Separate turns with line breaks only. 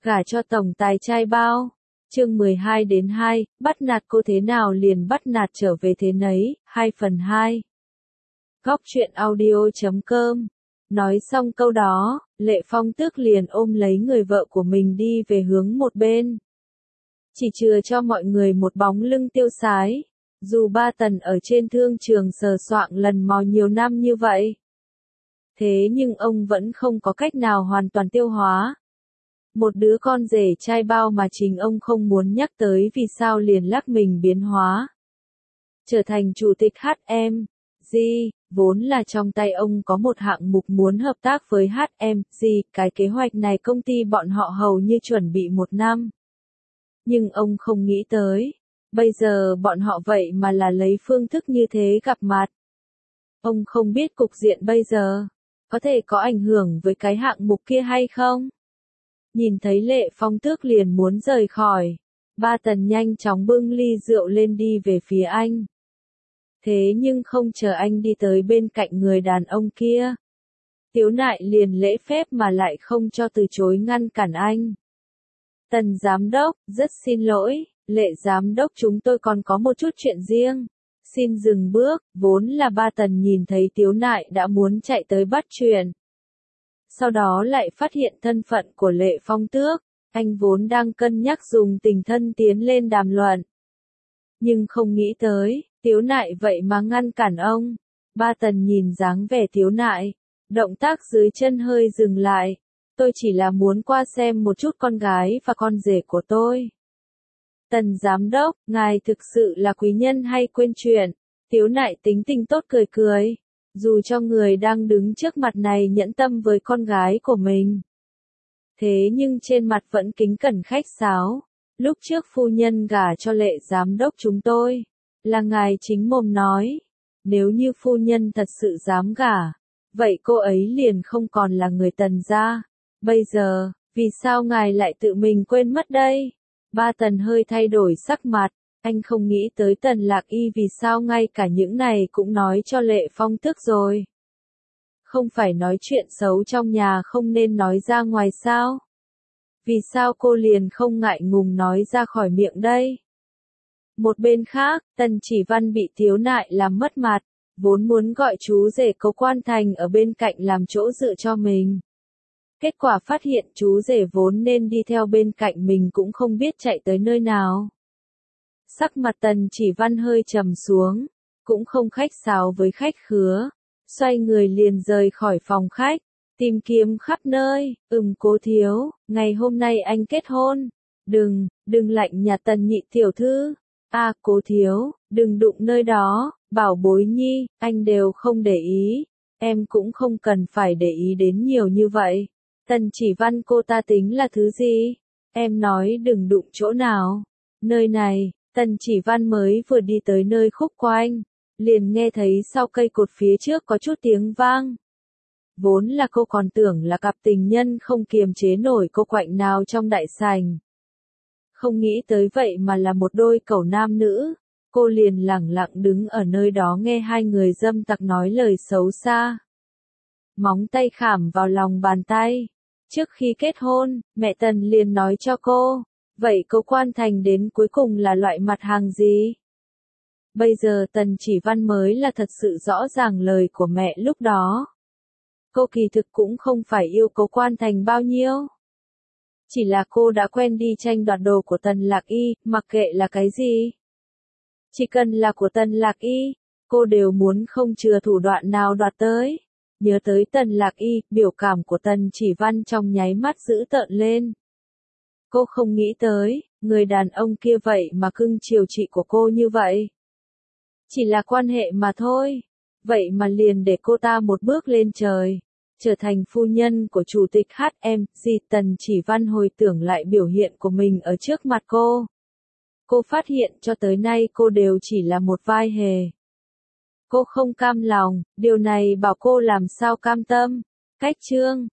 Gả cho tổng tài trai bao. Chương 12-2, bắt nạt cô thế nào liền bắt nạt trở về thế nấy, 2/2. Góc truyện audio.com. Nói xong câu đó, Lệ Phong Tước liền ôm lấy người vợ của mình đi về hướng một bên. Chỉ chừa cho mọi người một bóng lưng tiêu sái. Dù Ba Tần ở trên thương trường sờ soạng lần mò nhiều năm như vậy, thế nhưng ông vẫn không có cách nào hoàn toàn tiêu hóa. Một đứa con rể trai bao mà chính ông không muốn nhắc tới vì sao liền lắc mình biến hóa. Trở thành chủ tịch HMG, vốn là trong tay ông có một hạng mục muốn hợp tác với HMG, cái kế hoạch này công ty bọn họ hầu như chuẩn bị 1 năm. Nhưng ông không nghĩ tới, bây giờ bọn họ vậy mà là lấy phương thức như thế gặp mặt. Ông không biết cục diện bây giờ có thể có ảnh hưởng với cái hạng mục kia hay không? Nhìn thấy Lệ Phong Tước liền muốn rời khỏi, Ba Tần nhanh chóng bưng ly rượu lên đi về phía anh. Thế nhưng không chờ anh đi tới bên cạnh người đàn ông kia, Tiếu Nại liền lễ phép mà lại không cho từ chối ngăn cản anh. Tần giám đốc, rất xin lỗi, Lệ giám đốc chúng tôi còn có một chút chuyện riêng. Xin dừng bước, vốn là Ba Tần nhìn thấy Tiếu Nại đã muốn chạy tới bắt chuyện. Sau đó lại phát hiện thân phận của Lệ Phong Tước, anh vốn đang cân nhắc dùng tình thân tiến lên đàm luận. Nhưng không nghĩ tới, Tiếu Nại vậy mà ngăn cản ông. Ba Tần nhìn dáng vẻ Tiếu Nại, động tác dưới chân hơi dừng lại. Tôi chỉ là muốn qua xem một chút con gái và con rể của tôi. Tần giám đốc, ngài thực sự là quý nhân hay quên chuyện? Tiếu Nại tính tình tốt cười cười. Dù cho người đang đứng trước mặt này nhẫn tâm với con gái của mình, thế nhưng trên mặt vẫn kính cẩn khách sáo. Lúc trước phu nhân gả cho Lệ giám đốc chúng tôi, là ngài chính mồm nói, nếu như phu nhân thật sự dám gả, vậy cô ấy liền không còn là người Tần gia. Bây giờ, vì sao ngài lại tự mình quên mất đây? Ba Tần hơi thay đổi sắc mặt. Anh không nghĩ tới Tần Lạc Y vì sao ngay cả những này cũng nói cho Lệ Phong Tước rồi. Không phải nói chuyện xấu trong nhà không nên nói ra ngoài sao? Vì sao cô liền không ngại ngùng nói ra khỏi miệng đây? Một bên khác, Tần Chỉ Văn bị Tiếu Nại làm mất mặt, vốn muốn gọi chú rể Cố Quan Thành ở bên cạnh làm chỗ dựa cho mình. Kết quả phát hiện chú rể vốn nên đi theo bên cạnh mình cũng không biết chạy tới nơi nào. Sắc mặt Tần Chỉ Văn hơi trầm xuống, cũng không khách sáo với khách khứa, xoay người liền rời khỏi phòng khách, tìm kiếm khắp nơi. Cố thiếu, ngày hôm nay anh kết hôn, đừng lạnh nhạt Tần nhị tiểu thư. Cố thiếu, đừng đụng nơi đó, bảo bối nhi, anh đều không để ý, em cũng không cần phải để ý đến nhiều như vậy. Tần Chỉ Văn cô ta tính là thứ gì? Em nói đừng đụng chỗ nào? Nơi này. Tần Chỉ Văn mới vừa đi tới nơi khúc quanh, liền nghe thấy sau cây cột phía trước có chút tiếng vang. Vốn là cô còn tưởng là cặp tình nhân không kiềm chế nổi cô quạnh nào trong đại sảnh. Không nghĩ tới vậy mà là một đôi cẩu nam nữ, cô liền lẳng lặng đứng ở nơi đó nghe hai người dâm tặc nói lời xấu xa. Móng tay khảm vào lòng bàn tay. Trước khi kết hôn, mẹ Tần liền nói cho cô. Vậy Cố Quan Thành đến cuối cùng là loại mặt hàng gì? Bây giờ Tần Chỉ Văn mới là thật sự rõ ràng lời của mẹ lúc đó. Cô kỳ thực cũng không phải yêu Cố Quan Thành bao nhiêu. Chỉ là cô đã quen đi tranh đoạt đồ của Tần Lạc Y, mặc kệ là cái gì. Chỉ cần là của Tần Lạc Y, cô đều muốn không chừa thủ đoạn nào đoạt tới. Nhớ tới Tần Lạc Y, biểu cảm của Tần Chỉ Văn trong nháy mắt dữ tợn lên. Cô không nghĩ tới, người đàn ông kia vậy mà cưng chiều chị của cô như vậy. Chỉ là quan hệ mà thôi, vậy mà liền để cô ta một bước lên trời, trở thành phu nhân của chủ tịch HMG. Tần Chỉ Văn hồi tưởng lại biểu hiện của mình ở trước mặt cô. Cô phát hiện cho tới nay cô đều chỉ là một vai hề. Cô không cam lòng, điều này bảo cô làm sao cam tâm. Cách chương